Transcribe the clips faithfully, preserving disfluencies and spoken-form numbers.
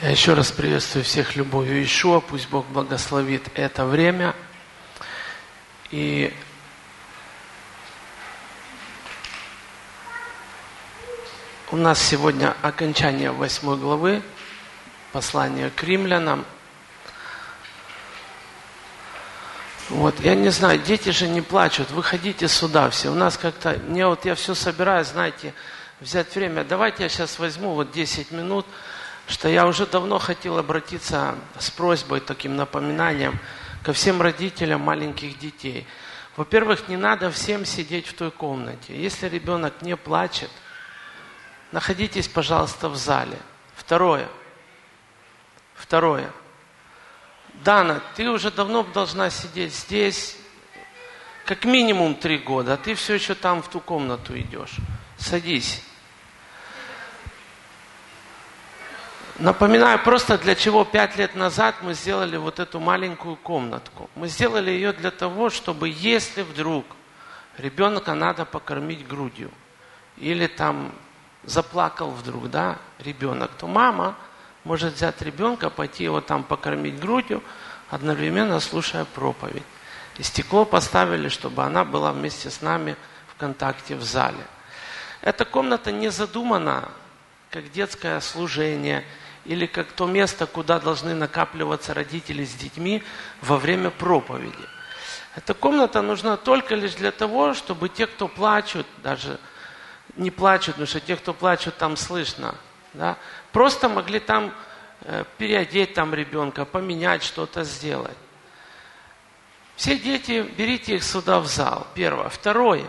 Я еще раз приветствую всех любовью Иешуа. Пусть Бог благословит это время. И у нас сегодня окончание восьмой главы послания к римлянам. Вот, я не знаю, дети же не плачут, выходите сюда все. У нас как-то, не вот я все собираюсь, знаете, взять время. Давайте я сейчас возьму вот десять минут, что я уже давно хотел обратиться с просьбой, таким напоминанием ко всем родителям маленьких детей. Во-первых, не надо всем сидеть в той комнате. Если ребенок не плачет, находитесь, пожалуйста, в зале. Второе. Второе. Дана, ты уже давно должна сидеть здесь, как минимум три года, а ты все еще там в ту комнату идешь. Садись. Напоминаю просто, для чего пять лет назад мы сделали вот эту маленькую комнатку. Мы сделали ее для того, чтобы если вдруг ребенка надо покормить грудью, или там заплакал вдруг, да, ребенок, то мама может взять ребенка, пойти его там покормить грудью, одновременно слушая проповедь. И стекло поставили, чтобы она была вместе с нами в контакте в зале. Эта комната не задумана как детское служение или как то место, куда должны накапливаться родители с детьми во время проповеди. Эта комната нужна только лишь для того, чтобы те, кто плачут, даже не плачут, потому что те, кто плачут, там слышно, да, просто могли там э, переодеть там ребенка, поменять что-то, сделать. Все дети, берите их сюда в зал. Первое. Второе.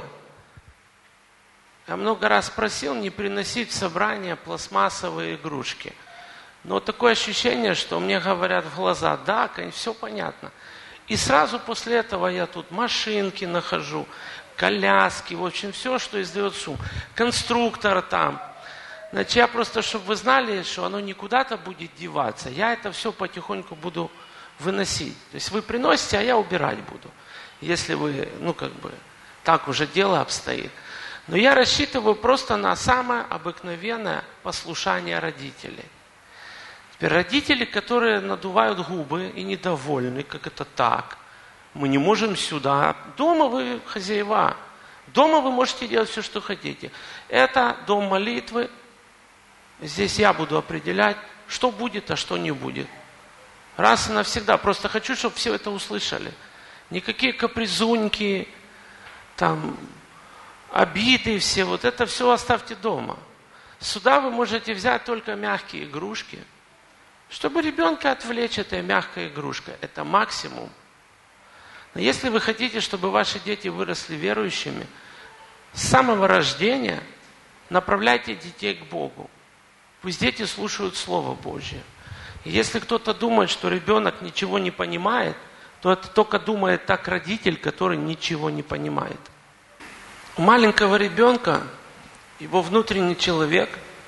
Я много раз просил не приносить в собрание пластмассовые игрушки. Но такое ощущение, что мне говорят в глаза, да, конечно, все понятно. И сразу после этого я тут машинки нахожу, коляски, в общем, все, что издает шум. Конструктор там. Значит, я просто, чтобы вы знали, что оно не куда-то будет деваться, я это все потихоньку буду выносить. То есть вы приносите, а я убирать буду. Если вы, ну как бы, так уже дело обстоит. Но я рассчитываю просто на самое обыкновенное послушание родителей. Теперь родители, которые надувают губы и недовольны, как это так, мы не можем сюда. Дома вы хозяева. Дома вы можете делать все, что хотите. Это дом молитвы. Здесь я буду определять, что будет, а что не будет. Раз и навсегда. Просто хочу, чтобы все это услышали. Никакие капризуньки, там, обиды все, вот это все оставьте дома. Сюда вы можете взять только мягкие игрушки, чтобы ребенка отвлечь этой мягкой игрушкой. Это максимум. Но если вы хотите, чтобы ваши дети выросли верующими, с самого рождения направляйте детей к Богу. Пусть дети слушают Слово Божье. И если кто-то думает, что ребенок ничего не понимает, то это только думает так родитель, который ничего не понимает. У маленького ребенка его внутренний человек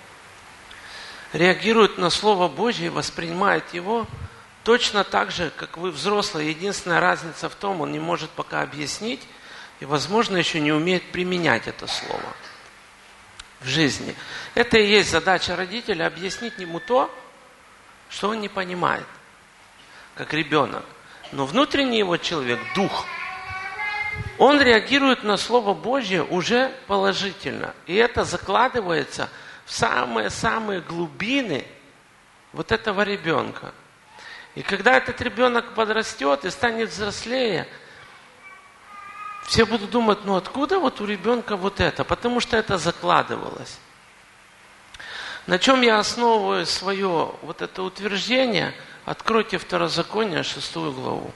реагирует на Слово Божье и воспринимает его точно так же, как вы взрослые. Единственная разница в том, он не может пока объяснить и, возможно, еще не умеет применять это слово в жизни. Это и есть задача родителя — объяснить ему то, что он не понимает, как ребенок. Но внутренний его человек, дух, он реагирует на Слово Божье уже положительно. И это закладывается в самые-самые глубины вот этого ребенка. И когда этот ребенок подрастет и станет взрослее, все будут думать, ну откуда вот у ребенка вот это? Потому что это закладывалось. На чем я основываю свое вот это утверждение? Откройте Второзаконие, шестую главу.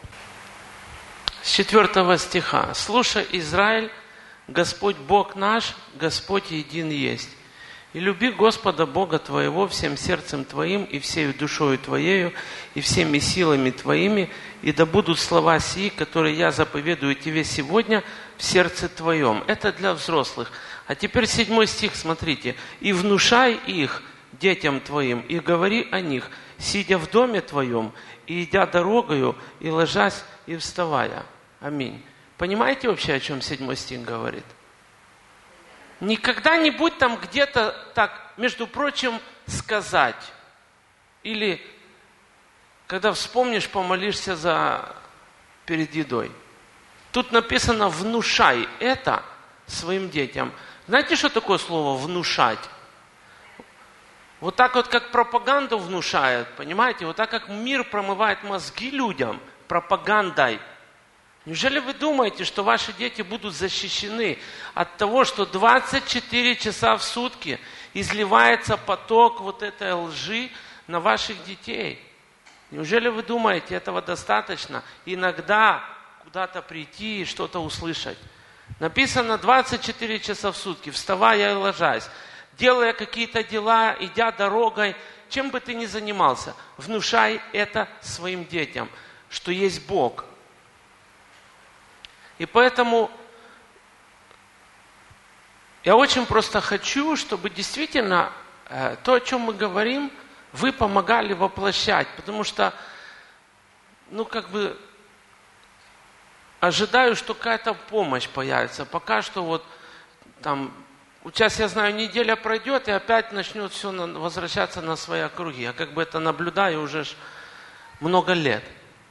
С четвертого стиха. «Слушай, Израиль, Господь Бог наш, Господь един есть. И люби Господа Бога твоего всем сердцем твоим, и всею душою твоею, и всеми силами твоими, и да будут слова сии, которые я заповедую тебе сегодня в сердце твоем». Это для взрослых. А теперь седьмой стих, смотрите. «И внушай их детям твоим, и говори о них, сидя в доме твоем, и идя дорогою, и ложась, и вставая». Аминь. Понимаете вообще, о чем седьмой стих говорит? Никогда не будь там где-то так, между прочим, сказать. Или когда вспомнишь, помолишься за перед едой. Тут написано «внушай это своим детям». Знаете, что такое слово «внушать»? Вот так вот, как пропаганду внушают, понимаете? Вот так, как мир промывает мозги людям пропагандой. Неужели вы думаете, что ваши дети будут защищены от того, что двадцать четыре часа в сутки изливается поток вот этой лжи на ваших детей? Неужели вы думаете, этого достаточно? Иногда куда-то прийти и что-то услышать. Написано двадцать четыре часа в сутки, вставая и ложась, делая какие-то дела, идя дорогой, чем бы ты ни занимался, внушай это своим детям, что есть Бог. И поэтому я очень просто хочу, чтобы действительно э, то, о чем мы говорим, вы помогали воплощать. Потому что, ну как бы, ожидаю, что какая-то помощь появится. Пока что вот там, сейчас я знаю, неделя пройдет, и опять начнет все возвращаться на свои округи. Я как бы это наблюдаю уже много лет.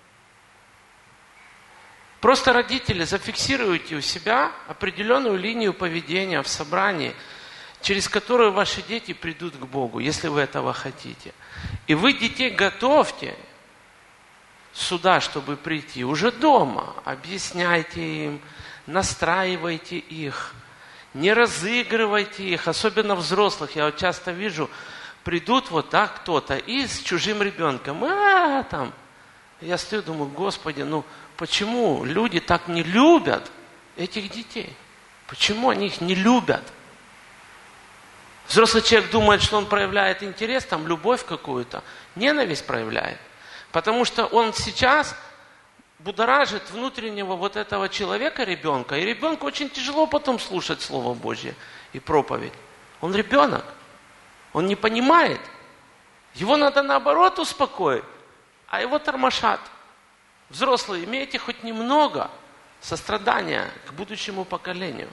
Просто родители, зафиксируйте у себя определенную линию поведения в собрании, через которую ваши дети придут к Богу, если вы этого хотите. И вы детей готовьте сюда, чтобы прийти уже дома. Объясняйте им, настраивайте их, не разыгрывайте их, особенно взрослых. Я вот часто вижу, придут вот так кто-то и с чужим ребенком. А, там. Я стою, думаю, Господи, ну почему люди так не любят этих детей? Почему они их не любят? Взрослый человек думает, что он проявляет интерес, там любовь какую-то, ненависть проявляет. Потому что он сейчас будоражит внутреннего вот этого человека, ребенка, и ребенку очень тяжело потом слушать Слово Божье и проповедь. Он ребенок, он не понимает. Его надо наоборот успокоить, а его тормошат. Взрослые, имейте хоть немного сострадания к будущему поколению.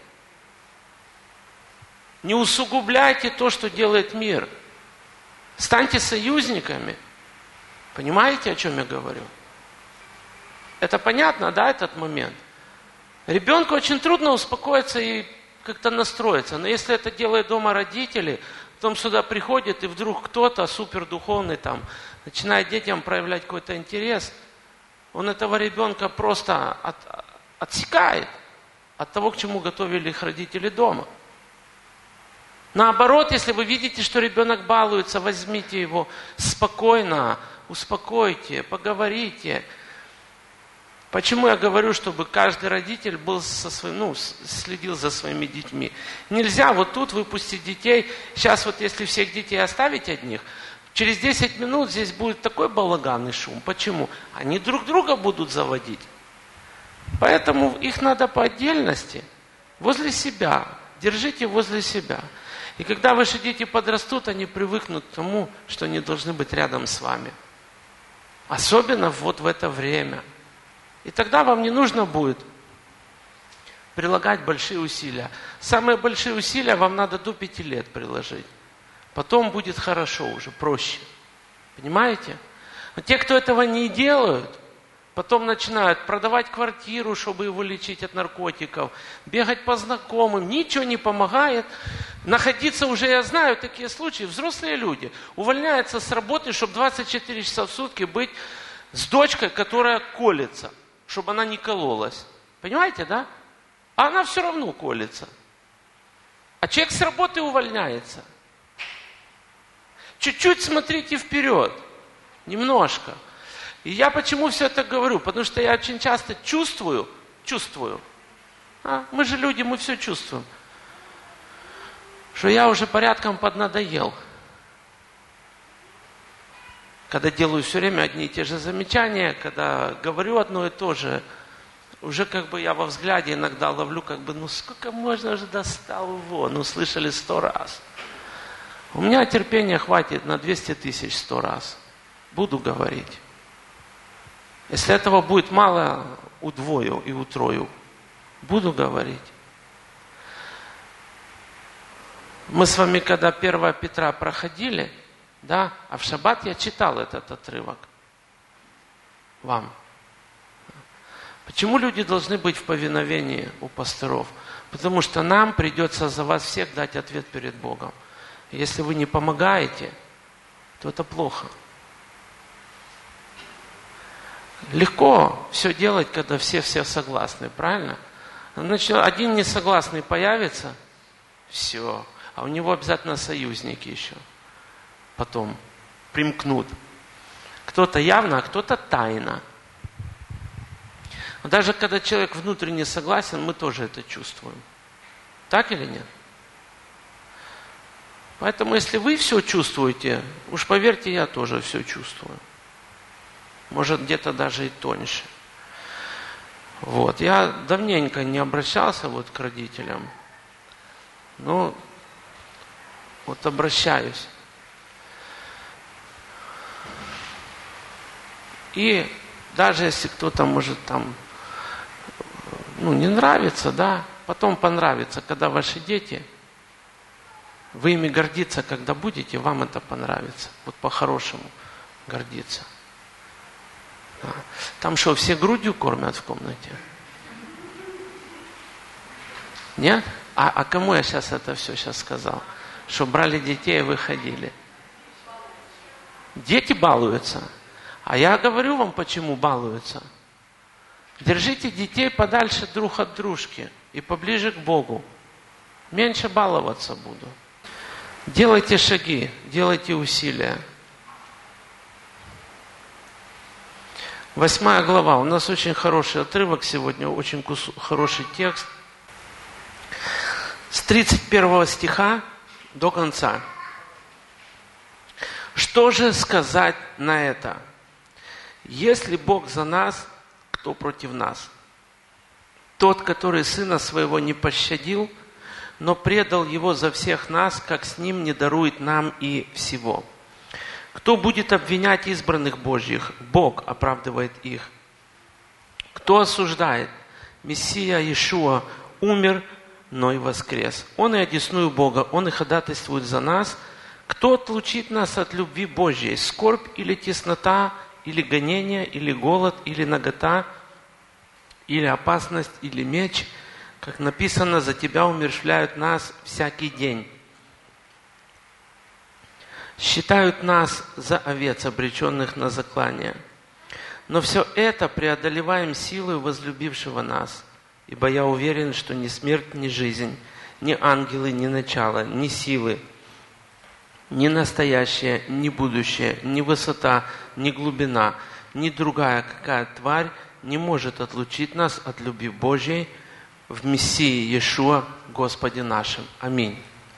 Не усугубляйте то, что делает мир. Станьте союзниками. Понимаете, о чем я говорю? Это понятно, да, этот момент? Ребенку очень трудно успокоиться и как-то настроиться. Но если это делают дома родители, потом сюда приходит, и вдруг кто-то супердуховный там начинает детям проявлять какой-то интерес, он этого ребенка просто от, отсекает от того, к чему готовили их родители дома. Наоборот, если вы видите, что ребенок балуется, возьмите его спокойно, успокойте, поговорите. Почему я говорю, чтобы каждый родитель был со своим, ну, следил за своими детьми? Нельзя вот тут выпустить детей. Сейчас вот если всех детей оставить одних, через десять минут здесь будет такой балаган и шум. Почему? Они друг друга будут заводить. Поэтому их надо по отдельности, возле себя. Держите возле себя. И когда ваши дети подрастут, они привыкнут к тому, что они должны быть рядом с вами. Особенно вот в это время. И тогда вам не нужно будет прилагать большие усилия. Самые большие усилия вам надо до пяти лет приложить. Потом будет хорошо уже, проще. Понимаете? Но те, кто этого не делают, потом начинают продавать квартиру, чтобы его лечить от наркотиков, бегать по знакомым, ничего не помогает. Находиться уже, я знаю такие случаи, взрослые люди увольняются с работы, чтобы двадцать четыре часа в сутки быть с дочкой, которая колется, чтобы она не кололась. Понимаете, да? А она все равно колется. А человек с работы увольняется. Чуть-чуть смотрите вперед. Немножко. И я почему все это говорю? Потому что я очень часто чувствую, чувствую. А? Мы же люди, мы все чувствуем. Что я уже порядком поднадоел. Когда делаю все время одни и те же замечания, когда говорю одно и то же, уже как бы я во взгляде иногда ловлю, как бы, ну сколько можно уже достал его? Ну слышали сто раз. У меня терпения хватит на двести тысяч сто раз. Буду говорить. Если этого будет мало, удвою и утрою. Буду говорить. Мы с вами, когда первое Петра проходили, Да? А в шаббат я читал этот отрывок вам. Почему люди должны быть в повиновении у пасторов? Потому что нам придется за вас всех дать ответ перед Богом. Если вы не помогаете, то это плохо. Легко все делать, когда все-все согласны, правильно? Значит, один несогласный появится, все. А у него обязательно союзники еще. Потом примкнут. Кто-то явно, а кто-то тайно. Даже когда человек внутренне согласен, мы тоже это чувствуем. Так или нет? Поэтому, если вы все чувствуете, уж поверьте, я тоже все чувствую. Может, где-то даже и тоньше. Вот. Я давненько не обращался вот к родителям. Но вот обращаюсь. И даже если кто-то может там, ну, не нравится, да, потом понравится, когда ваши дети, вы ими гордиться, когда будете, вам это понравится. Вот по-хорошему гордиться. Да. Там что, все грудью кормят в комнате? Нет? А, а кому я сейчас это все сейчас сказал? Что брали детей и выходили. Дети балуются. А я говорю вам, почему балуются. Держите детей подальше друг от дружки и поближе к Богу. Меньше баловаться буду. Делайте шаги, делайте усилия. Восьмая глава. У нас очень хороший отрывок сегодня, очень кус... хороший текст. С тридцать первого стиха до конца. Что же сказать на это? Если Бог за нас, кто против нас? Тот, который Сына Своего не пощадил, но предал Его за всех нас, как с Ним не дарует нам и всего. Кто будет обвинять избранных Божьих? Бог оправдывает их. Кто осуждает? Мессия Иешуа умер, но и воскрес. Он и одесную Бога, Он и ходатайствует за нас. Кто отлучит нас от любви Божьей? Скорбь или теснота, или гонение, или голод, или нагота, или опасность, или меч? Как написано, за Тебя умерщвляют нас всякий день. Считают нас за овец, обреченных на заклание. Но все это преодолеваем силой возлюбившего нас. Ибо я уверен, что ни смерть, ни жизнь, ни ангелы, ни начало, ни силы, ни настоящее, ни будущее, ни высота, ни глубина, ни другая какая тварь не может отлучить нас от любви Божьей в Мессии Иешуа, Господе нашим. Аминь.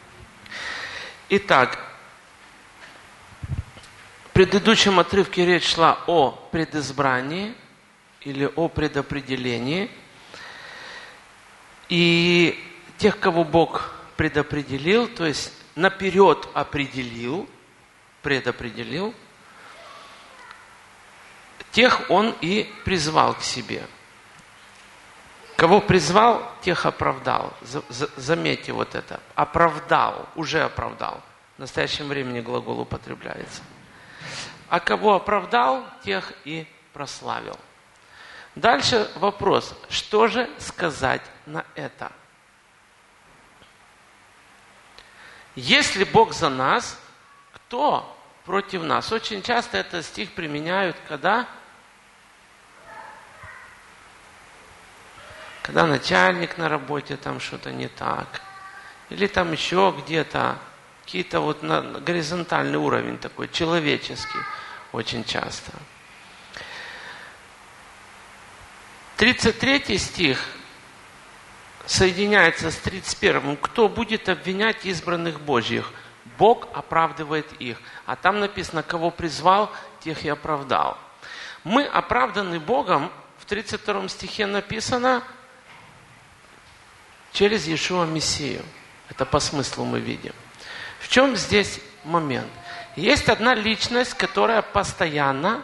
Итак, в предыдущем отрывке речь шла о предизбрании или о предопределении. И тех, кого Бог предопределил, то есть наперед определил, предопределил, тех Он и призвал к себе. Кого призвал, тех оправдал. Заметьте вот это. Оправдал, уже оправдал. В настоящем времени глагол употребляется. А кого оправдал, тех и прославил. Дальше вопрос. Что же сказать на это? Если Бог за нас, кто против нас? Очень часто этот стих применяют, когда? Когда начальник на работе, там что-то не так. Или там еще где-то. Какие-то вот на горизонтальный уровень такой, человеческий, очень часто. тридцать третий стих соединяется с тридцать первым. Кто будет обвинять избранных Божьих? Бог оправдывает их. А там написано, кого призвал, тех и оправдал. Мы оправданы Богом, в тридцать втором стихе написано, через Иешуа Мессию. Это по смыслу мы видим. В чем здесь момент? Есть одна личность, которая постоянно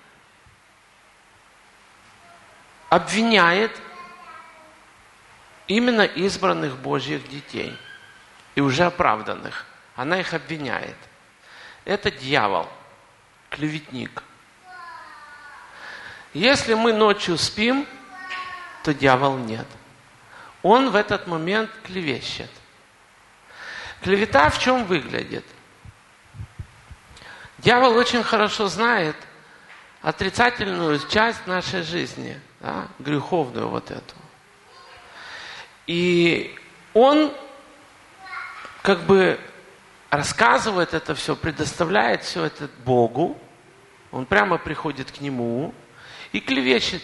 обвиняет именно избранных Божьих детей и уже оправданных. Она их обвиняет. это дьявол, клеветник. Если мы ночью спим, то дьявол нет. Он в этот момент клевещет. Клевета в чем выглядит? Дьявол очень хорошо знает отрицательную часть нашей жизни, да, греховную вот эту. И он как бы рассказывает это все, предоставляет все это Богу. Он прямо приходит к нему и клевещет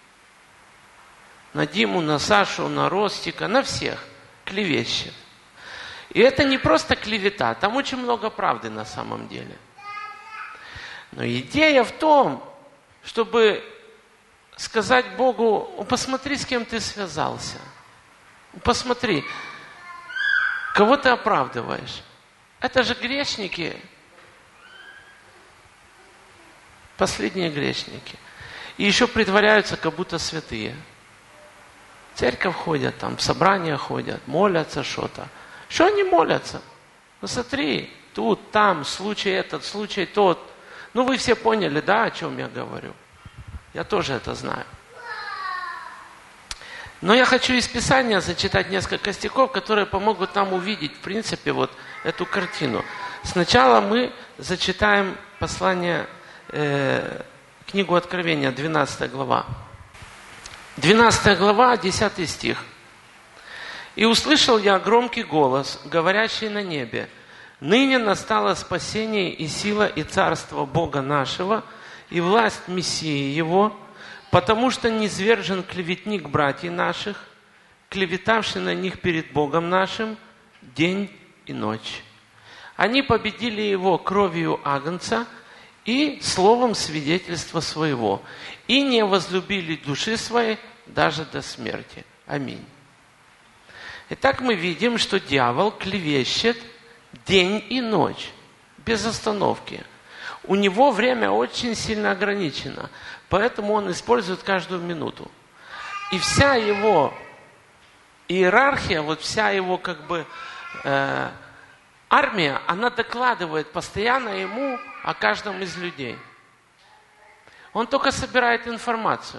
на Диму, на Сашу, на Ростика, на всех клевещет. И это не просто клевета, там очень много правды на самом деле. Но идея в том, чтобы сказать Богу: посмотри, с кем ты связался. Посмотри, кого ты оправдываешь. Это же грешники. Последние грешники. И еще притворяются, как будто святые. В церковь ходят, там, в собрания ходят, молятся что-то. Что они молятся? Ну смотри, тут, там, случай этот, случай тот. Ну вы все поняли, да, о чем я говорю? Я тоже это знаю. Но я хочу из Писания зачитать несколько стихов, которые помогут нам увидеть, в принципе, вот эту картину. Сначала мы зачитаем послание, э, книгу Откровения, двенадцатая глава. двенадцатая глава, десятый стих. «И услышал я громкий голос, говорящий на небе: ныне настало спасение и сила и царство Бога нашего, и власть Мессии Его, потому что низвержен клеветник братьев наших, клеветавший на них перед Богом нашим день и ночь. Они победили его кровью агнца и словом свидетельства своего, и не возлюбили души своей даже до смерти. Аминь». Итак, мы видим, что дьявол клевещет день и ночь, без остановки. У него время очень сильно ограничено, поэтому он использует каждую минуту. И вся его иерархия, вот вся его как бы э, армия, она докладывает постоянно ему о каждом из людей. Он только собирает информацию,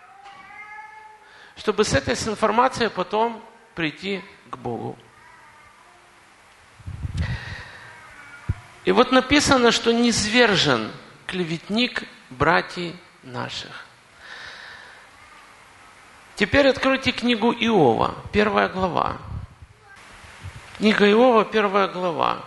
чтобы с этой информацией потом прийти к Богу. И вот написано, что низвержен клеветник братьев наших. Теперь откройте книгу Иова, первая глава. Книга Иова, первая глава.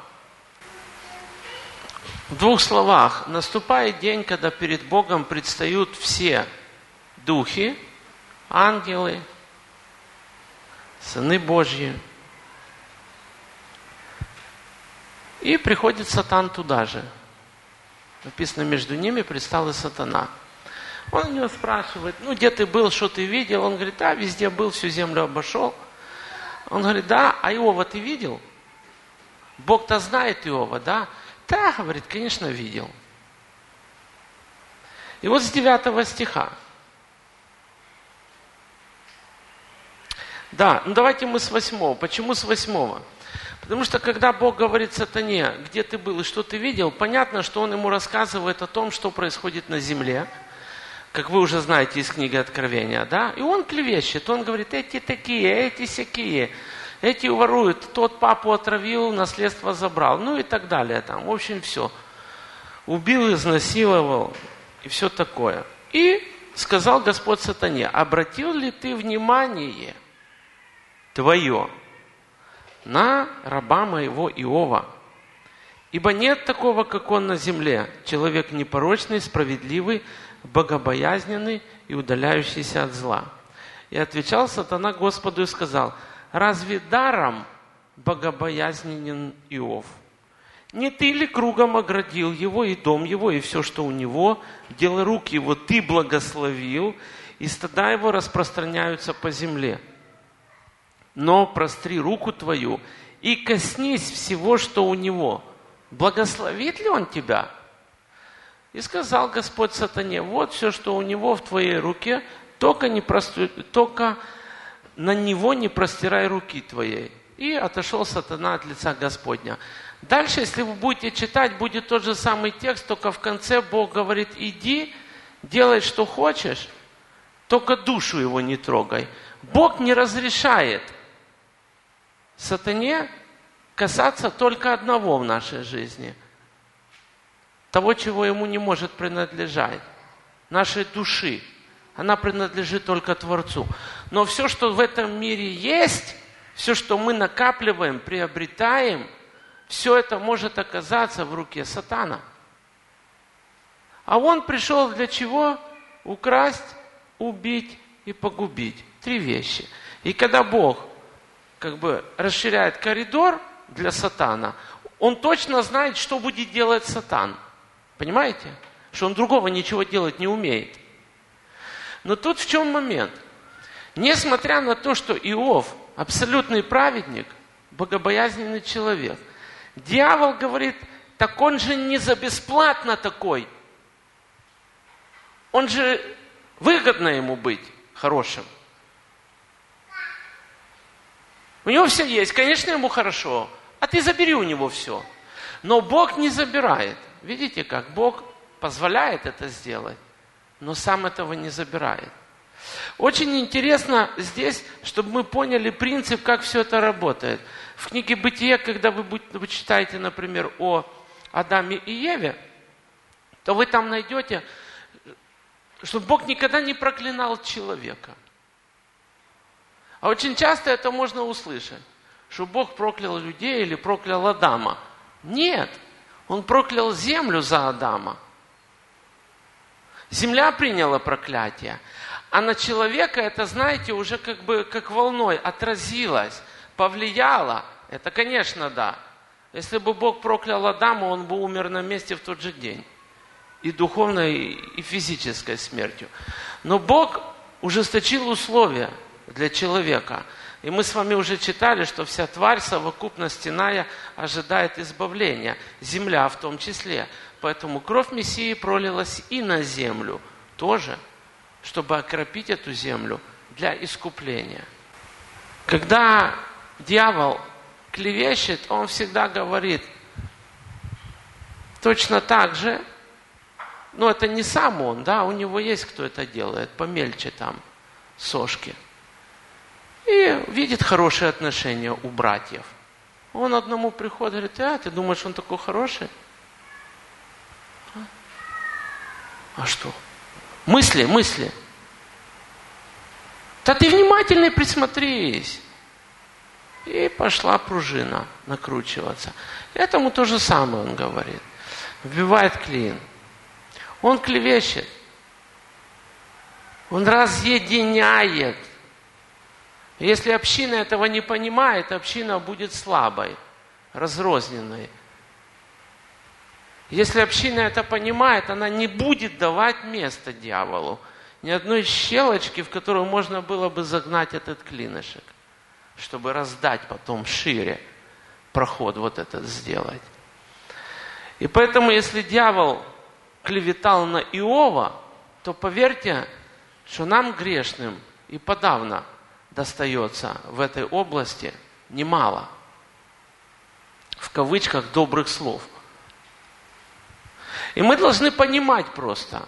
В двух словах. Наступает день, когда перед Богом предстают все духи, ангелы, сыны Божьи. И приходит Сатан туда же. Написано, между ними предстал и сатана. Он у него спрашивает: ну, где ты был, что ты видел? Он говорит: да, везде был, всю землю обошел. Он говорит: да, а Иова ты видел? Бог-то знает Иова, да? Да, говорит, конечно, видел. И вот с девятого стиха. Да, ну давайте мы с восьмого. Почему с восьмого? Потому что когда Бог говорит сатане: где ты был и что ты видел, понятно, что он ему рассказывает о том, что происходит на земле, как вы уже знаете из книги Откровения, да? И он клевещет, он говорит: эти такие, эти сякие, эти воруют, тот папу отравил, наследство забрал, ну и так далее там. В общем, все. Убил, изнасиловал и все такое. И сказал Господь сатане: обратил ли ты внимание твое на раба моего Иова? Ибо нет такого, как он на земле, человек непорочный, справедливый, богобоязненный и удаляющийся от зла. И отвечал сатана Господу и сказал: разве даром богобоязненен Иов? Не ты ли кругом оградил его и дом его, и все, что у него, дело рук его ты благословил, и стада его распространяются по земле? Но простри руку твою и коснись всего, что у него. Благословит ли он тебя? И сказал Господь сатане: вот все, что у него в твоей руке, только, не прости, только на него не простирай руки твоей. И отошел сатана от лица Господня. Дальше, если вы будете читать, будет тот же самый текст, только в конце Бог говорит: иди, делай, что хочешь, только душу его не трогай. Бог не разрешает сатане касаться только одного в нашей жизни. Того, чего ему не может принадлежать. Нашей души. Она принадлежит только Творцу. Но все, что в этом мире есть, все, что мы накапливаем, приобретаем, все это может оказаться в руке сатана. А он пришел для чего? Украсть, убить и погубить. Три вещи. И когда Бог как бы расширяет коридор для сатана, он точно знает, что будет делать сатан. Понимаете? Что он другого ничего делать не умеет. Но тут в чем момент? Несмотря на то, что Иов абсолютный праведник, богобоязненный человек, дьявол говорит: так он же не за бесплатно такой. Он же выгодно ему быть хорошим. У него все есть, конечно, ему хорошо, а ты забери у него все. Но Бог не забирает. Видите как? Бог позволяет это сделать, но сам этого не забирает. Очень интересно здесь, чтобы мы поняли принцип, как все это работает. В книге «Бытие», когда вы, будете, вы читаете, например, о Адаме и Еве, то вы там найдете, что Бог никогда не проклинал человека. А очень часто это можно услышать, что Бог проклял людей или проклял Адама. Нет, Он проклял землю за Адама. Земля приняла проклятие. А на человека это, знаете, уже как бы как волной отразилось, повлияло. Это, конечно, да. Если бы Бог проклял Адама, он бы умер на месте в тот же день. И духовной, и физической смертью. Но Бог ужесточил условия для человека. И мы с вами уже читали, что вся тварь совокупно стеная ожидает избавления. Земля в том числе. Поэтому кровь Мессии пролилась и на землю тоже, чтобы окропить эту землю для искупления. Когда дьявол клевещет, он всегда говорит точно так же, но это не сам он, да, у него есть кто это делает, помельче там, сошки. И видит хорошие отношения у братьев. Он одному приходит и говорит: а, ты думаешь, он такой хороший? А, а что? Мысли, мысли. Да ты внимательный присмотрись. И пошла пружина накручиваться. Этому то же самое он говорит. Вбивает клин. Он клевещет. Он разъединяет. Если община этого не понимает, община будет слабой, разрозненной. Если община это понимает, она не будет давать место дьяволу. Ни одной щелочки, в которую можно было бы загнать этот клинышек, чтобы раздать потом шире, проход вот этот сделать. И поэтому, если дьявол клеветал на Иова, то поверьте, что нам, грешным, и подавно достается в этой области немало, в кавычках, добрых слов. И мы должны понимать просто,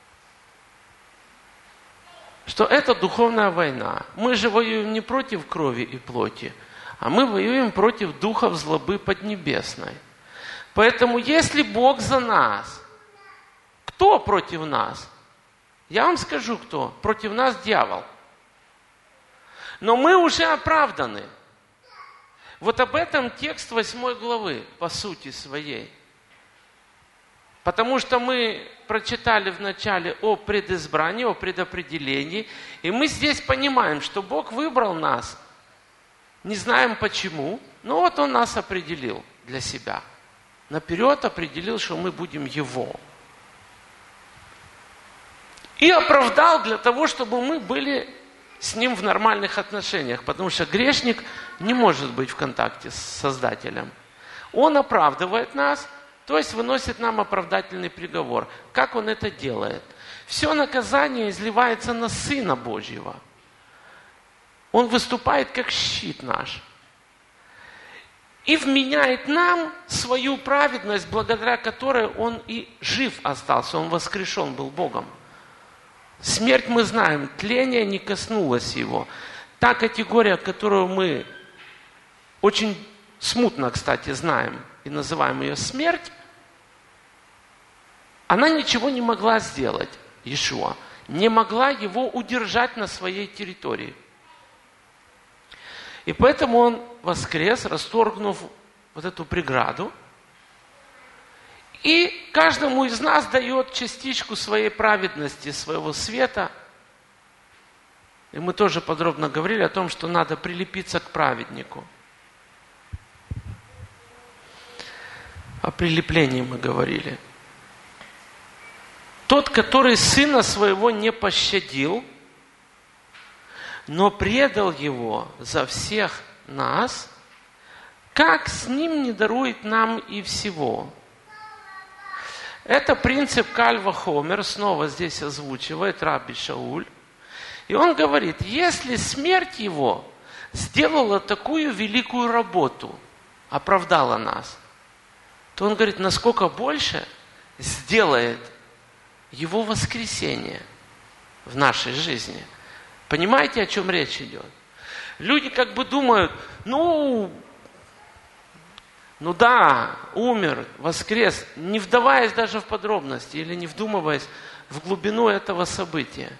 что это духовная война. Мы же воюем не против крови и плоти, а мы воюем против духов злобы поднебесной. Поэтому, если Бог за нас, кто против нас? Я вам скажу, кто. Против нас дьявол. Но мы уже оправданы. Вот об этом текст восьмой главы, по сути своей. Потому что мы прочитали в начале о предизбрании, о предопределении, и мы здесь понимаем, что Бог выбрал нас. Не знаем почему, но вот Он нас определил для себя. Наперед определил, что мы будем Его. И оправдал для того, чтобы мы были с Ним в нормальных отношениях, потому что грешник не может быть в контакте с Создателем. Он оправдывает нас, то есть выносит нам оправдательный приговор. Как Он это делает? Все наказание изливается на Сына Божьего. Он выступает как щит наш. и вменяет нам свою праведность, благодаря которой Он и жив остался, Он воскрешен был Богом. Смерть, мы знаем, тление не коснулось Его. Та категория, которую мы очень смутно, кстати, знаем и называем ее смерть, она ничего не могла сделать, Иешуа, не могла Его удержать на своей территории. И поэтому Он воскрес, расторгнув вот эту преграду, и каждому из нас дает частичку своей праведности, своего света. И мы тоже подробно говорили о том, что надо прилепиться к праведнику. О прилеплении мы говорили. Тот, который сына своего не пощадил, но предал его за всех нас, как с ним не дарует нам и всего? Это принцип Каль ва-Хомер, снова здесь озвучивает Рабби Шауль. И он говорит, если смерть его сделала такую великую работу, оправдала нас, то он говорит, насколько больше сделает его воскресение в нашей жизни. Понимаете, о чем речь идет? Люди как бы думают, ну... Ну да, умер, воскрес, не вдаваясь даже в подробности или не вдумываясь в глубину этого события.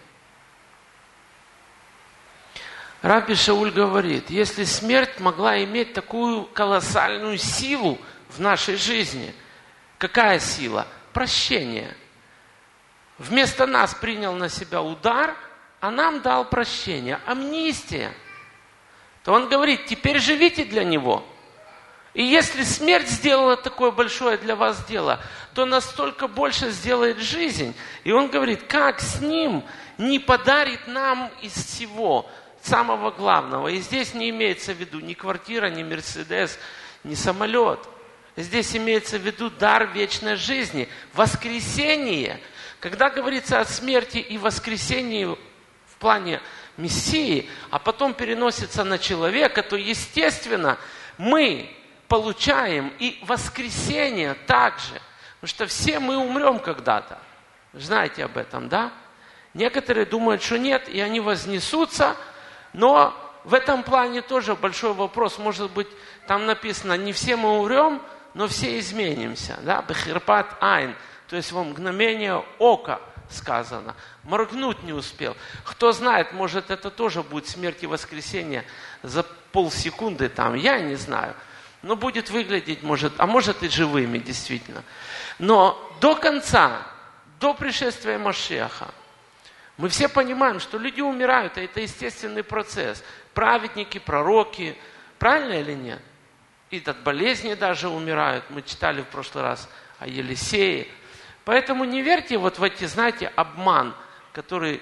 Рабби Шауль говорит, если смерть могла иметь такую колоссальную силу в нашей жизни, какая сила? Прощение. Вместо нас принял на себя удар, а нам дал прощение, амнистия. То он говорит, теперь живите для него. И если смерть сделала такое большое для вас дело, то настолько больше сделает жизнь. И он говорит, как с ним не подарит нам из всего самого главного. И здесь не имеется в виду ни квартира, ни Мерседес, ни самолет. Здесь имеется в виду дар вечной жизни, воскресение. Когда говорится о смерти и воскресении в плане Мессии, а потом переносится на человека, то, естественно, мы получаем и воскресение также. Потому что все мы умрем когда-то. Вы знаете об этом, да? Некоторые думают, что нет, и они вознесутся. Но в этом плане тоже большой вопрос. Может быть, там написано, не все мы умрем, но все изменимся. Да? Бехирпат айн. То есть во мгновение ока сказано. Моргнуть не успел. Кто знает, может, это тоже будет смерть и воскресение за полсекунды там. Я не знаю. Но будет выглядеть, может, а может и живыми, действительно. Но до конца, до пришествия Машиаха, мы все понимаем, что люди умирают, а это естественный процесс. Праведники, пророки, правильно или нет? И от болезни даже умирают. Мы читали в прошлый раз о Елисее. Поэтому не верьте вот в эти, знаете, обман, который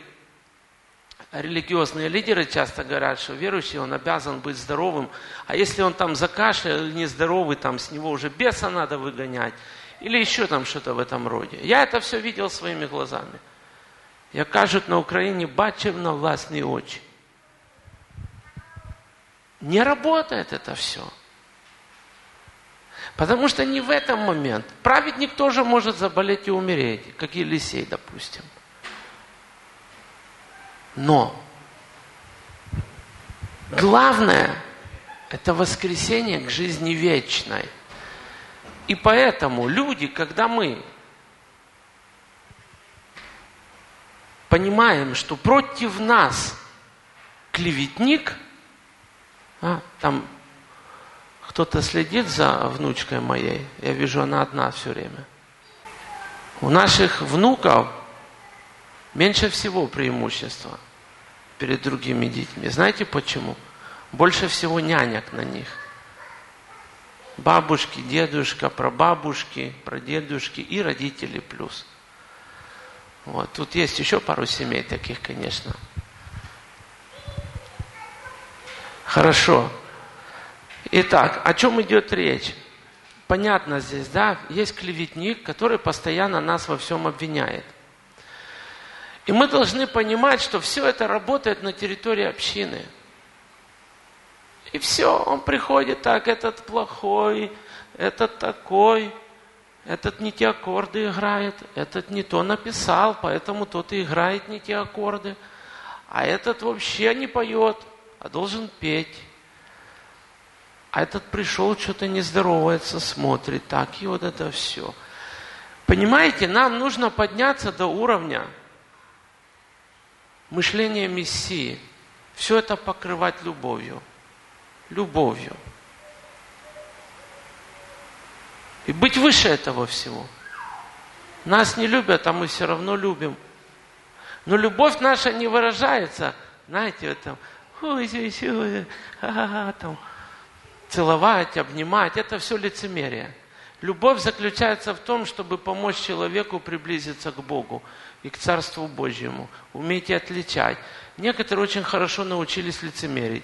религиозные лидеры часто говорят, что верующий, он обязан быть здоровым, а если он там закашлял или нездоровый, там с него уже беса надо выгонять, или еще там что-то в этом роде. Я это все видел своими глазами. Як кажуть на Украине, бачив на власні очи. Не работает это все. Потому что не в этом момент. Праведник тоже может заболеть и умереть, как Елисей, допустим. Но главное – это воскресение к жизни вечной. И поэтому люди, когда мы понимаем, что против нас клеветник, а, там кто-то следит за внучкой моей, я вижу, она одна все время. У наших внуков меньше всего преимущества перед другими детьми. Знаете почему? Больше всего нянек на них. Бабушки, дедушка, прабабушки, прадедушки и родители плюс. Вот. Тут есть еще пару семей таких, конечно. Хорошо. Итак, о чем идет речь? Понятно здесь, да? Есть клеветник, который постоянно нас во всем обвиняет. И мы должны понимать, что все это работает на территории общины. И все, он приходит так, этот плохой, этот такой, этот не те аккорды играет, этот не то написал, поэтому тот и играет не те аккорды. А этот вообще не поет, а должен петь. А этот пришел, что-то не здоровается, смотрит так, и вот это все. Понимаете, нам нужно подняться до уровня мышления Мессии. Все это покрывать любовью. Любовью. И быть выше этого всего. Нас не любят, а мы все равно любим. Но любовь наша не выражается, знаете, в этом, ой, ой, ой, а, там, целовать, обнимать, это все лицемерие. Любовь заключается в том, чтобы помочь человеку приблизиться к Богу и к Царству Божьему. Умейте отличать. Некоторые очень хорошо научились лицемерить.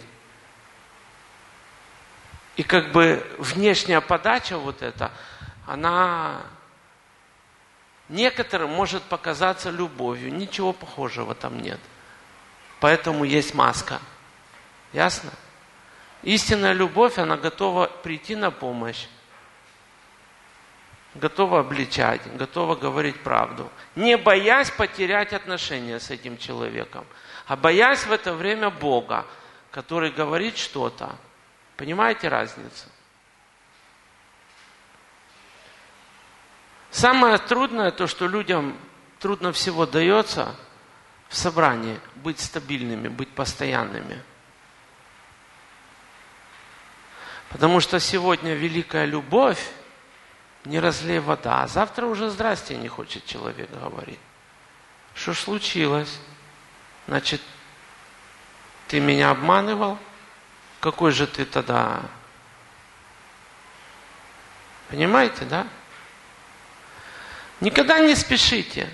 И как бы внешняя подача вот эта, она некоторым может показаться любовью. Ничего похожего там нет. Поэтому есть маска. Ясно? Истинная любовь, она готова прийти на помощь. Готова обличать, готова говорить правду. Не боясь потерять отношения с этим человеком, а боясь в это время Бога, который говорит что-то. Понимаете разницу? Самое трудное, то, что людям трудно всего дается в собрании, быть стабильными, быть постоянными. Потому что сегодня великая любовь, не разлей вода, а завтра уже здрасте не хочет человек говорить. Что ж случилось? Значит, ты меня обманывал? Какой же ты тогда? Понимаете, да? Никогда не спешите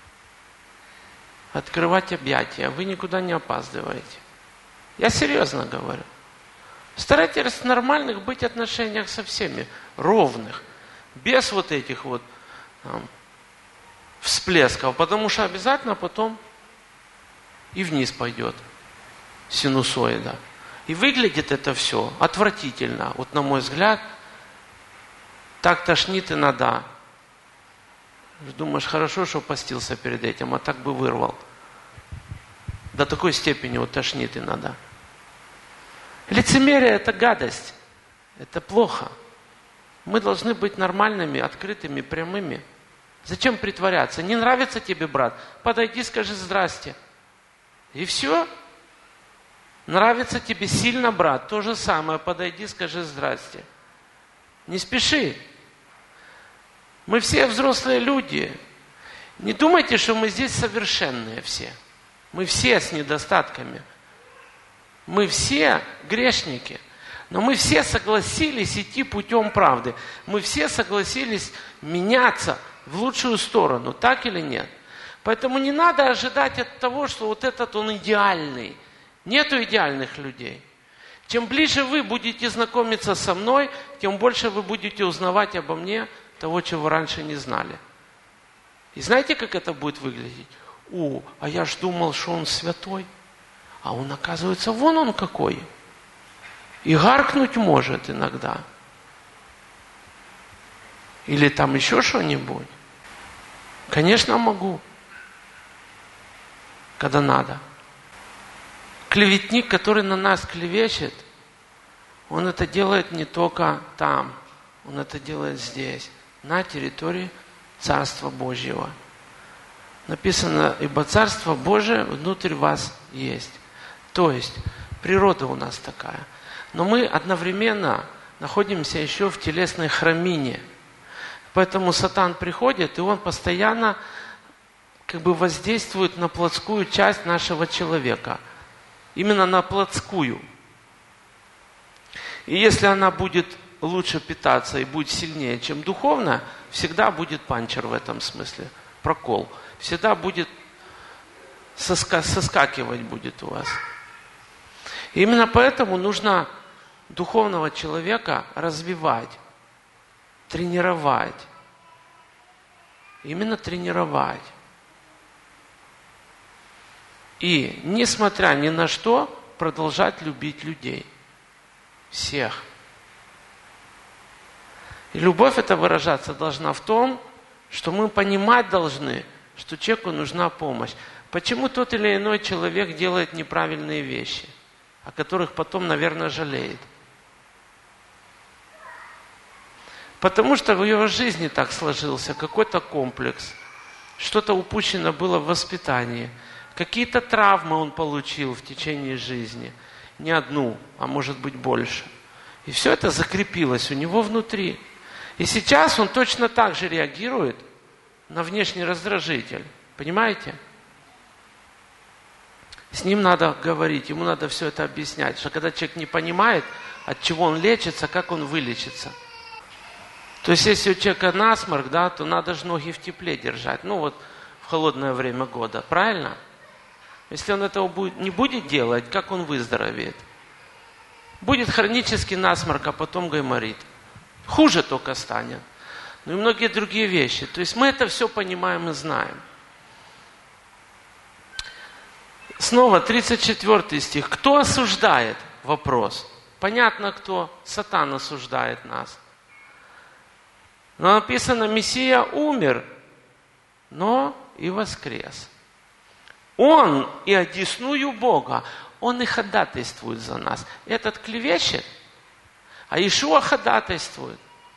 открывать объятия. Вы никуда не опаздываете. Я серьезно говорю. Старайтесь в нормальных быть отношениях со всеми, ровных, без вот этих вот там, всплесков, потому что обязательно потом и вниз пойдет синусоида. И выглядит это все отвратительно. Вот на мой взгляд, так тошнит иногда. Думаешь, хорошо, что постился перед этим, а так бы вырвал. До такой степени вот тошнит иногда. Лицемерие – это гадость. Это плохо. Мы должны быть нормальными, открытыми, прямыми. Зачем притворяться? Не нравится тебе, брат? Подойди, скажи здрасте. И все. Нравится тебе сильно, брат? То же самое. Подойди, скажи здрасте. Не спеши. Мы все взрослые люди. Не думайте, что мы здесь совершенные все. Мы все с недостатками. Мы все грешники. Но мы все согласились идти путем правды. Мы все согласились меняться в лучшую сторону. Так или нет? Поэтому не надо ожидать от того, что вот этот он идеальный. Нету идеальных людей. Чем ближе вы будете знакомиться со мной, тем больше вы будете узнавать обо мне того, чего раньше не знали. И знаете, как это будет выглядеть? О, а я ж думал, что он святой. А он, оказывается, вон он какой. И гаркнуть может иногда. Или там еще что-нибудь. Конечно, могу. Когда надо. Клеветник, который на нас клевещет, он это делает не только там. Он это делает здесь. На территории Царства Божьего. Написано, ибо Царство Божие внутрь вас есть. То есть, природа у нас такая. Но мы одновременно находимся еще в телесной храмине. Поэтому Сатан приходит, и он постоянно как бы воздействует на плотскую часть нашего человека. Именно на плотскую. И если она будет лучше питаться и будет сильнее, чем духовно, всегда будет панчер в этом смысле, прокол. Всегда будет соска- соскакивать будет у вас. И именно поэтому нужно духовного человека развивать, тренировать. Именно тренировать. И, несмотря ни на что, продолжать любить людей. Всех. И любовь эта выражаться должна в том, что мы понимать должны, что человеку нужна помощь. Почему тот или иной человек делает неправильные вещи, о которых потом, наверное, жалеет? Потому что в его жизни так сложился какой-то комплекс, что-то упущено было в воспитании, какие-то травмы он получил в течение жизни, не одну, а может быть больше. И все это закрепилось у него внутри. И сейчас он точно так же реагирует на внешний раздражитель. Понимаете? С ним надо говорить, ему надо все это объяснять. Что когда человек не понимает, от чего он лечится, как он вылечится. То есть, если у человека насморк, да, то надо же ноги в тепле держать. Ну вот, в холодное время года. Правильно? Если он этого будет, не будет делать, как он выздоровеет? Будет хронический насморк, а потом гайморит. Хуже только станет. Ну и многие другие вещи. То есть, мы это все понимаем и знаем. Снова тридцать четвёртый стих. Кто осуждает? Вопрос. Понятно, кто. Сатан осуждает нас. Но написано, Мессия умер, но и воскрес. Он и одесную Бога, Он и ходатайствует за нас. Этот клевещет, а Иешуа ходатайствует.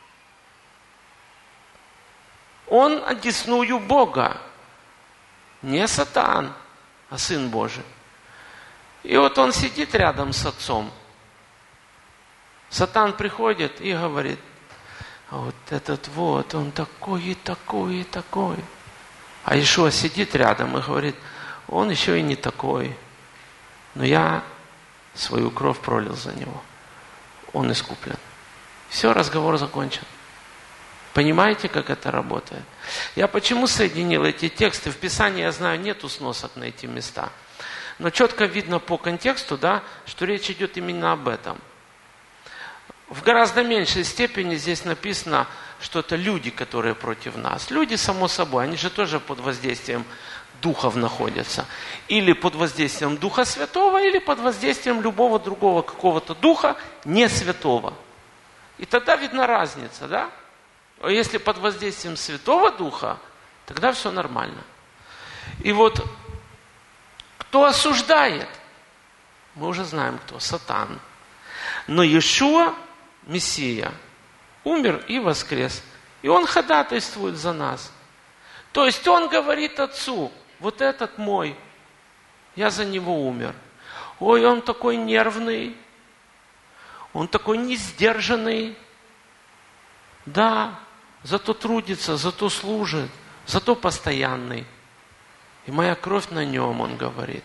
Он одесную Бога, не Сатан, а Сын Божий. И вот он сидит рядом с Отцом. Сатан приходит и говорит, а вот этот вот, он такой и такой и такой. А Иешуа сидит рядом и говорит, он еще и не такой. Но я свою кровь пролил за него. Он искуплен. Все, разговор закончен. Понимаете, как это работает? Я почему соединил эти тексты? В Писании, я знаю, нету сносок на эти места. Но четко видно по контексту, да, что речь идет именно об этом. В гораздо меньшей степени здесь написано, что это люди, которые против нас. Люди, само собой, они же тоже под воздействием духов находятся. Или под воздействием Духа Святого, или под воздействием любого другого какого-то духа не святого. И тогда видна разница, да? А если под воздействием Святого Духа, тогда все нормально. И вот, кто осуждает? Мы уже знаем, кто. Сатан. Но Иешуа, Мессия, умер и воскрес. И Он ходатайствует за нас. То есть Он говорит Отцу, вот этот мой, я за него умер. Ой, он такой нервный, он такой несдержанный. Да, зато трудится, зато служит, зато постоянный. И моя кровь на нем, он говорит.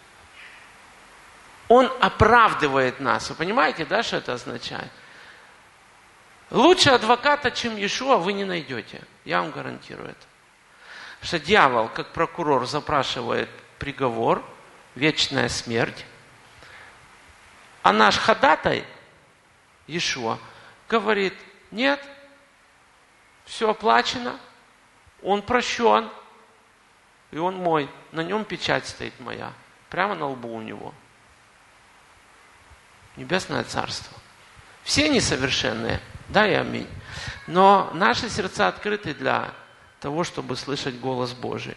Он оправдывает нас. Вы понимаете, да, что это означает? Лучше адвоката, чем Иешуа, вы не найдете. Я вам гарантирую это. Что дьявол, как прокурор, запрашивает приговор, вечная смерть. А наш ходатай, Иешуа, говорит, нет, все оплачено, он прощен, и он мой. На нем печать стоит моя, прямо на лбу у него. Небесное Царство. Все несовершенные, да и аминь. Но наши сердца открыты для того, чтобы слышать голос Божий.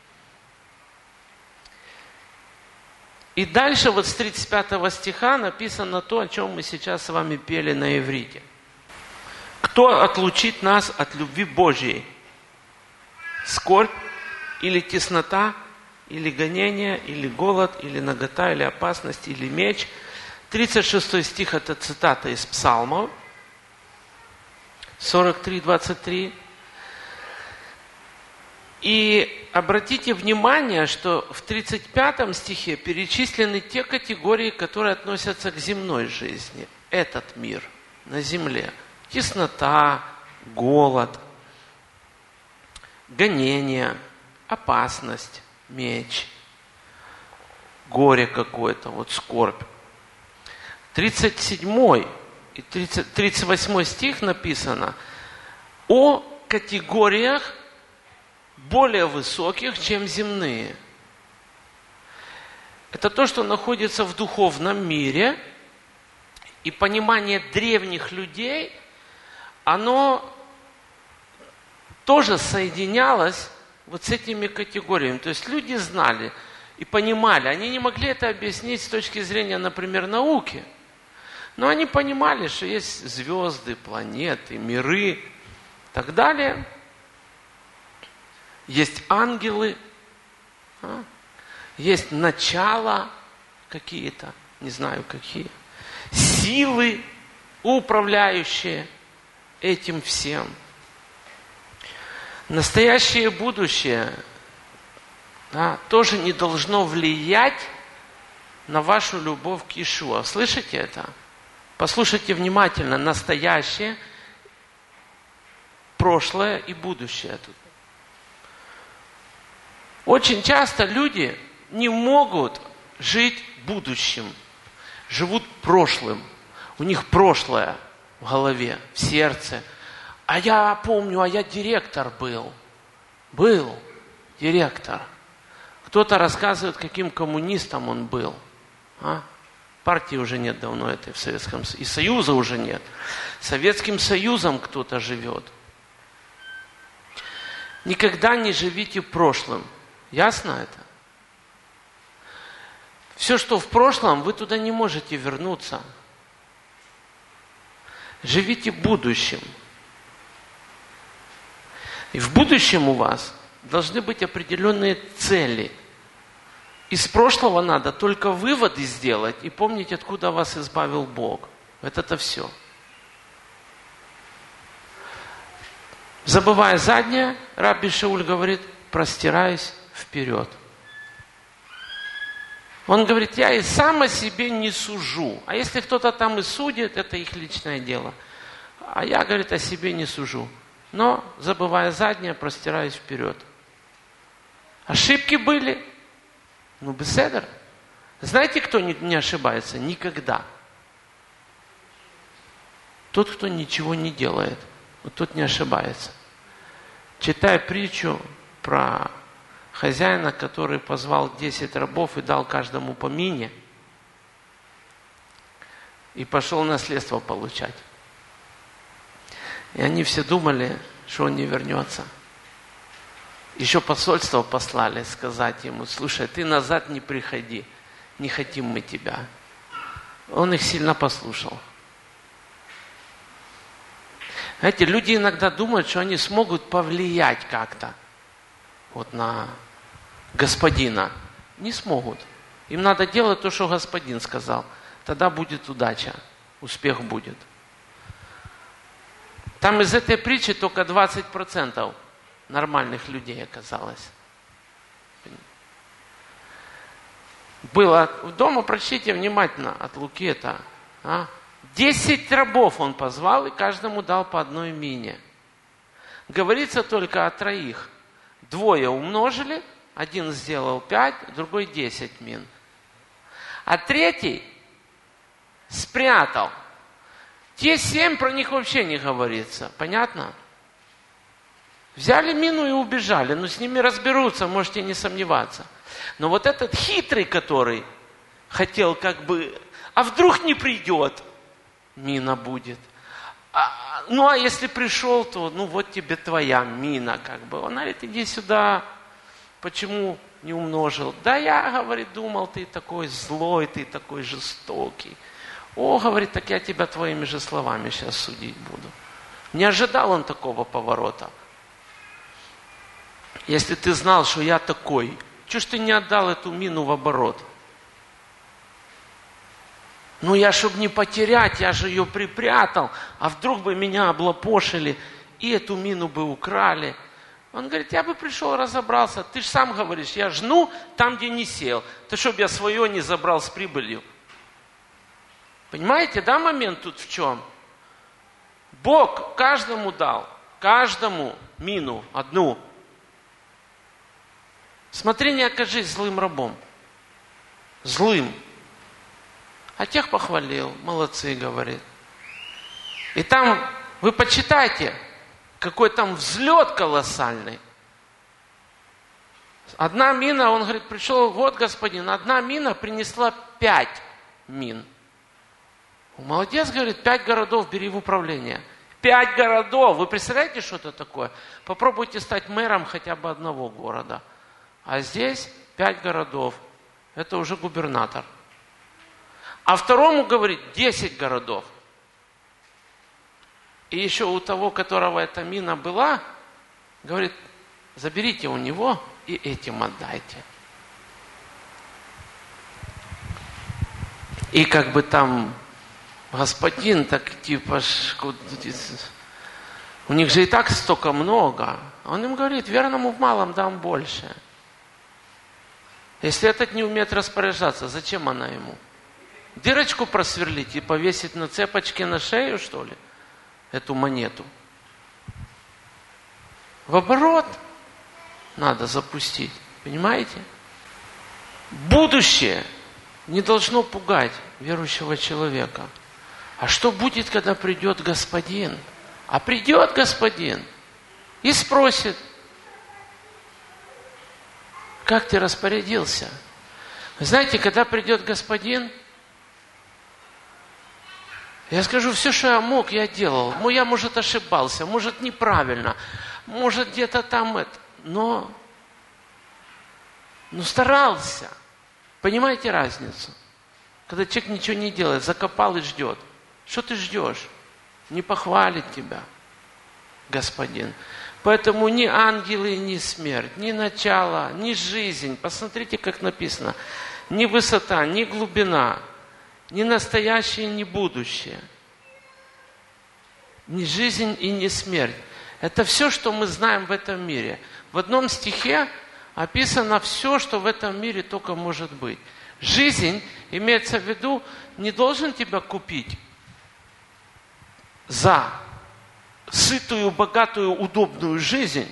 И дальше вот с тридцать пятого стиха написано то, о чем мы сейчас с вами пели на иврите. Кто отлучит нас от любви Божьей? Скорбь или теснота, или гонение, или голод, или нагота, или опасность, или меч. тридцать шестой стих – это цитата из Псалмов. сорок три, двадцать три. И обратите внимание, что в тридцать пятом стихе перечислены те категории, которые относятся к земной жизни. Этот мир на земле. Теснота, голод, гонение, опасность, меч, горе какое-то, вот скорбь. тридцать седьмой и тридцать, тридцать восьмой стих написано о категориях более высоких, чем земные. Это то, что находится в духовном мире и понимание древних людей, оно тоже соединялось вот с этими категориями. То есть люди знали и понимали, они не могли это объяснить с точки зрения, например, науки, но они понимали, что есть звезды, планеты, миры и так далее. Есть ангелы, а? Есть начала какие-то, не знаю какие, силы, управляющие этим всем. Настоящее и будущее, да, тоже не должно влиять на вашу любовь к Иешуа. Слышите это? Послушайте внимательно. Настоящее, прошлое и будущее тут. Очень часто люди не могут жить будущим, живут прошлым. У них прошлое в голове, в сердце. А я помню, а я директор был. Был директор. Кто-то рассказывает, каким коммунистом он был. А? Партии уже нет давно этой в Советском Союзе. И Союза уже нет. Советским Союзом кто-то живет. Никогда не живите прошлым. Ясно это? Все, что в прошлом, вы туда не можете вернуться. Живите будущим. И в будущем у вас должны быть определенные цели. Из прошлого надо только выводы сделать и помнить, откуда вас избавил Бог. Это-то все. Забывая заднее, Рабби Шауль говорит, простираясь вперед. Он говорит, я и сам о себе не сужу. А если кто-то там и судит, это их личное дело. А я, говорит, о себе не сужу. Но, забывая заднее, простираюсь вперед. Ошибки были. Ну, беседер. Знаете, кто не, не ошибается? Никогда. Тот, кто ничего не делает. Вот тот не ошибается. Читая притчу про хозяина, который позвал десять рабов и дал каждому по мине, и пошел наследство получать. И они все думали, что он не вернется. Еще посольство послали сказать ему, слушай, ты назад не приходи, не хотим мы тебя. Он их сильно послушал. Знаете, люди иногда думают, что они смогут повлиять как-то вот на господина. Не смогут. Им надо делать то, что господин сказал. Тогда будет удача, успех будет. Там из этой притчи только двадцать процентов нормальных людей оказалось. Было дома, прочтите внимательно от Луки это. А? Десять рабов он позвал и каждому дал по одной мине. Говорится только о троих. Двое умножили, один сделал пять, другой десять мин. А третий спрятал. Те семь, про них вообще не говорится. Понятно? Взяли мину и убежали. Ну, с ними разберутся, можете не сомневаться. Но вот этот хитрый, который хотел как бы... А вдруг не придет? Мина будет. А, ну, а если пришел, то ну вот тебе твоя мина, как бы. Он говорит, иди сюда. Почему не умножил? Да я, говорит, думал, ты такой злой, ты такой жестокий. О, говорит, так я тебя твоими же словами сейчас судить буду. Не ожидал он такого поворота. Если ты знал, что я такой, чего ж ты не отдал эту мину в оборот? Ну я, чтобы не потерять, я же ее припрятал, а вдруг бы меня облапошили и эту мину бы украли. Он говорит, я бы пришел, разобрался. Ты же сам говоришь, я жну там, где не сел. Ты чтобы я свое не забрал с прибылью. Понимаете, да, момент тут в чем? Бог каждому дал, каждому мину одну. Смотри, не окажись злым рабом. Злым. А тех похвалил, молодцы, говорит. И там, вы почитайте, какой там взлет колоссальный. Одна мина, он говорит, пришел, вот, господин, одна мина принесла пять мин. Молодец, говорит, пять городов бери в управление. Пять городов! Вы представляете, что это такое? Попробуйте стать мэром хотя бы одного города. А здесь пять городов. Это уже губернатор. А второму говорит десять городов. И еще у того, которого эта мина была, говорит, заберите у него и этим отдайте. И как бы там господин, так типа, у них же и так столько много. Он им говорит, верному в малом дам больше. Если этот не умеет распоряжаться, зачем она ему? Дырочку просверлить и повесить на цепочке на шею, что ли, эту монету? В оборот надо запустить, понимаете? Будущее не должно пугать верующего человека. А что будет, когда придет Господин? А придет Господин и спросит, как ты распорядился? Вы знаете, когда придет Господин, я скажу, все, что я мог, я делал. Ну, я, может, ошибался, может, неправильно, может, где-то там это, но, но старался. Понимаете разницу? Когда человек ничего не делает, закопал и ждет. Что ты ждешь? Не похвалит тебя Господин. Поэтому ни ангелы, ни смерть, ни начало, ни жизнь. Посмотрите, как написано. Ни высота, ни глубина, ни настоящее, ни будущее. Ни жизнь и ни смерть. Это все, что мы знаем в этом мире. В одном стихе описано все, что в этом мире только может быть. Жизнь, имеется в виду, не должен тебя купить за сытую, богатую, удобную жизнь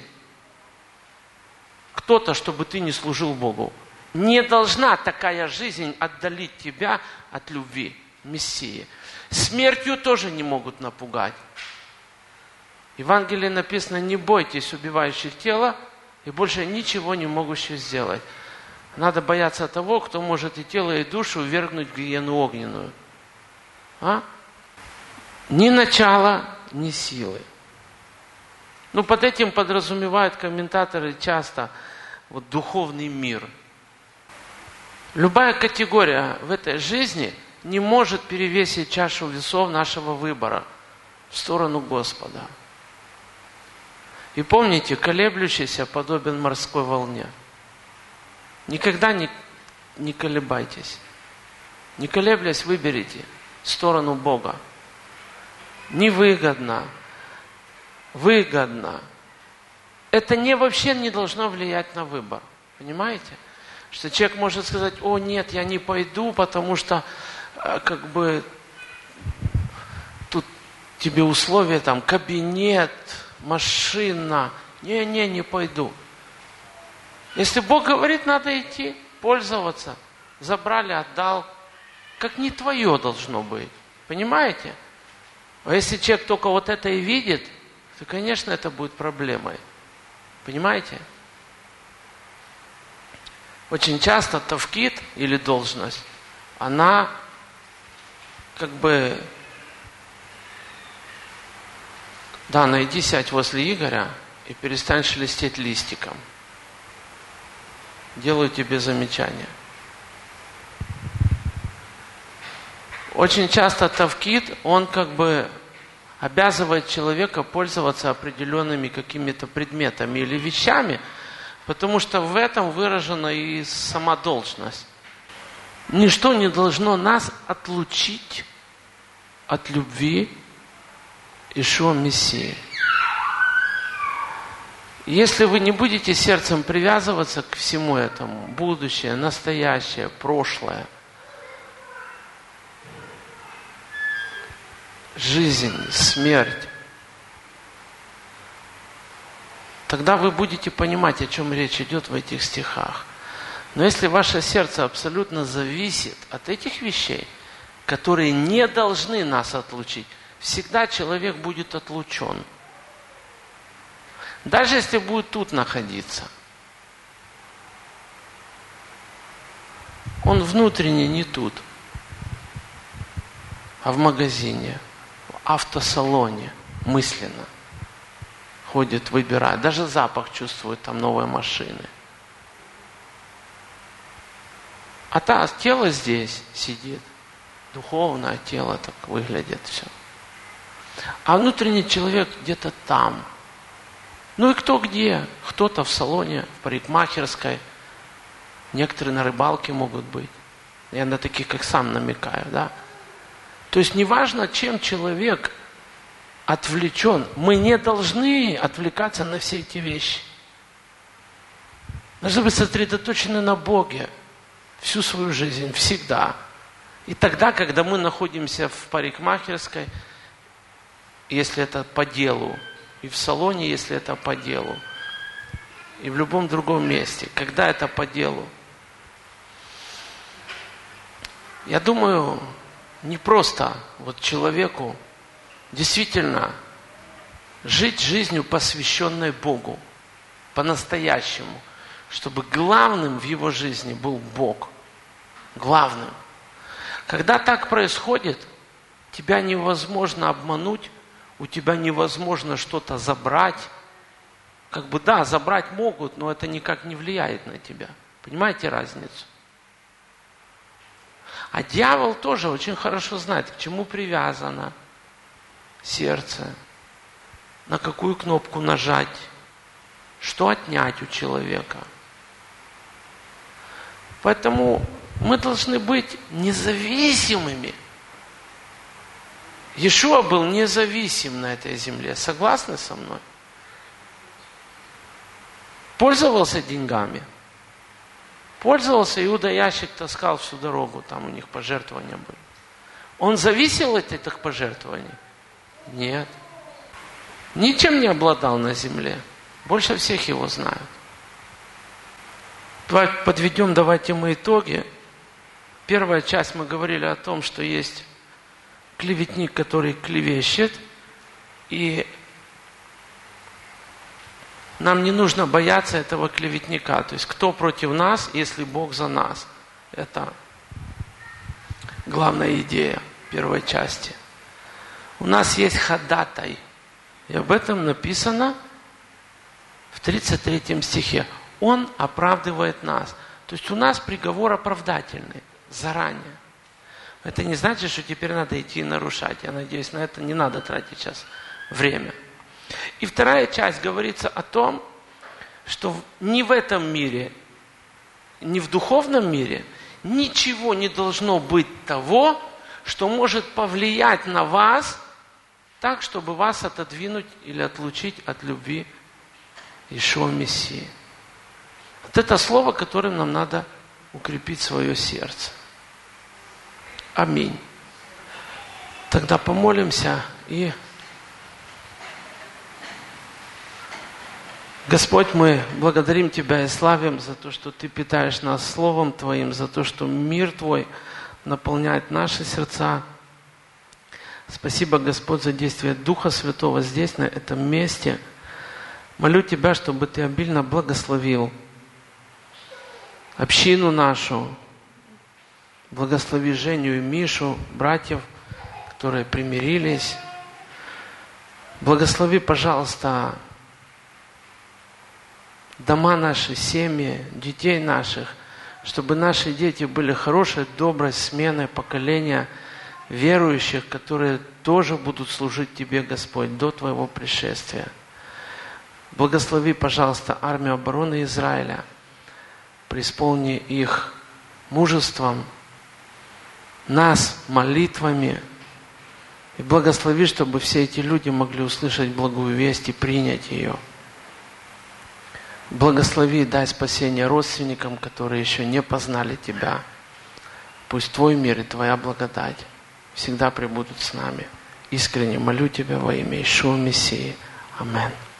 кто-то, чтобы ты не служил Богу. Не должна такая жизнь отдалить тебя от любви Мессии. Смертью тоже не могут напугать. В Евангелии написано, не бойтесь убивающих тело и больше ничего не могущих сделать. Надо бояться того, кто может и тело, и душу ввергнуть в гиену огненную. А? Ни начала, ни силы. Ну, под этим подразумевают комментаторы часто вот, духовный мир. Любая категория в этой жизни не может перевесить чашу весов нашего выбора в сторону Господа. И помните, колеблющийся подобен морской волне. Никогда не, не колебайтесь. Не колеблясь, выберите сторону Бога. Невыгодно. Выгодно. Это не, вообще не должно влиять на выбор. Понимаете? Что человек может сказать, о нет, я не пойду, потому что как бы тут тебе условия, там, кабинет, машина. Не-не, не пойду. Если Бог говорит, надо идти, пользоваться. Забрали, отдал. Как не твое должно быть. Понимаете? А если человек только вот это и видит, то, конечно, это будет проблемой. Понимаете? Очень часто тавкид или должность, она как бы... Да, найди, сядь возле Игоря и перестань шелестеть листиком. Делаю тебе замечание. Очень часто тавкид, он как бы обязывает человека пользоваться определенными какими-то предметами или вещами, потому что в этом выражена и сама должность. Ничто не должно нас отлучить от любви Иешуа Мессии. Если вы не будете сердцем привязываться к всему этому, будущее, настоящее, прошлое, жизнь, смерть, тогда вы будете понимать, о чем речь идет в этих стихах. Но если ваше сердце абсолютно зависит от этих вещей, которые не должны нас отлучить, всегда человек будет отлучен. Даже если будет тут находиться. Он внутренне не тут. а в магазине, в автосалоне мысленно ходит, выбирает. Даже запах чувствует там новой машины. А та, тело здесь сидит. Духовное тело так выглядит все. А внутренний человек где-то там. Ну и кто где? Кто-то в салоне, в парикмахерской. Некоторые на рыбалке могут быть. Я на таких, как сам, намекаю, да? То есть неважно, чем человек отвлечен, мы не должны отвлекаться на все эти вещи. Должны быть сосредоточены на Боге всю свою жизнь, всегда. И тогда, когда мы находимся в парикмахерской, если это по делу, и в салоне, если это по делу, и в любом другом месте, когда это по делу, я думаю, не просто вот человеку действительно жить жизнью, посвященной Богу, по-настоящему, чтобы главным в его жизни был Бог. Главным. Когда так происходит, тебя невозможно обмануть, у тебя невозможно что-то забрать. Как бы да, забрать могут, но это никак не влияет на тебя. Понимаете разницу? А дьявол тоже очень хорошо знает, к чему привязано сердце, на какую кнопку нажать, что отнять у человека. Поэтому мы должны быть независимыми. Иешуа был независим на этой земле. Согласны со мной? Пользовался деньгами. Пользовался, Иуда ящик таскал всю дорогу, там у них пожертвования были. Он зависел от этих пожертвований? Нет. Ничем не обладал на земле. Больше всех его знают. Подведем, давайте мы итоги. Первая часть мы говорили о том, что есть клеветник, который клевещет, и нам не нужно бояться этого клеветника. То есть, кто против нас, если Бог за нас? Это главная идея первой части. У нас есть ходатай. И об этом написано в тридцать третьем стихе. Он оправдывает нас. То есть, у нас приговор оправдательный. Заранее. Это не значит, что теперь надо идти и нарушать. Я надеюсь, на это не надо тратить сейчас время. И вторая часть говорится о том, что ни в этом мире, ни в духовном мире ничего не должно быть того, что может повлиять на вас так, чтобы вас отодвинуть или отлучить от любви Иешуа Мессии. Вот это слово, которым нам надо укрепить свое сердце. Аминь. Тогда помолимся и... Господь, мы благодарим Тебя и славим за то, что Ты питаешь нас Словом Твоим, за то, что мир Твой наполняет наши сердца. Спасибо, Господь, за действие Духа Святого здесь, на этом месте. Молю Тебя, чтобы Ты обильно благословил общину нашу, благослови Женю и Мишу, братьев, которые примирились. Благослови, пожалуйста, дома наши, семьи, детей наших, чтобы наши дети были хорошей, доброй сменой поколения верующих, которые тоже будут служить Тебе, Господь, до Твоего пришествия. Благослови, пожалуйста, армию обороны Израиля, преисполни их мужеством, нас молитвами, и благослови, чтобы все эти люди могли услышать благую весть и принять ее. Благослови и дай спасение родственникам, которые еще не познали Тебя. Пусть Твой мир и Твоя благодать всегда пребудут с нами. Искренне молю Тебя во имя Иешуа Мессии. Аминь.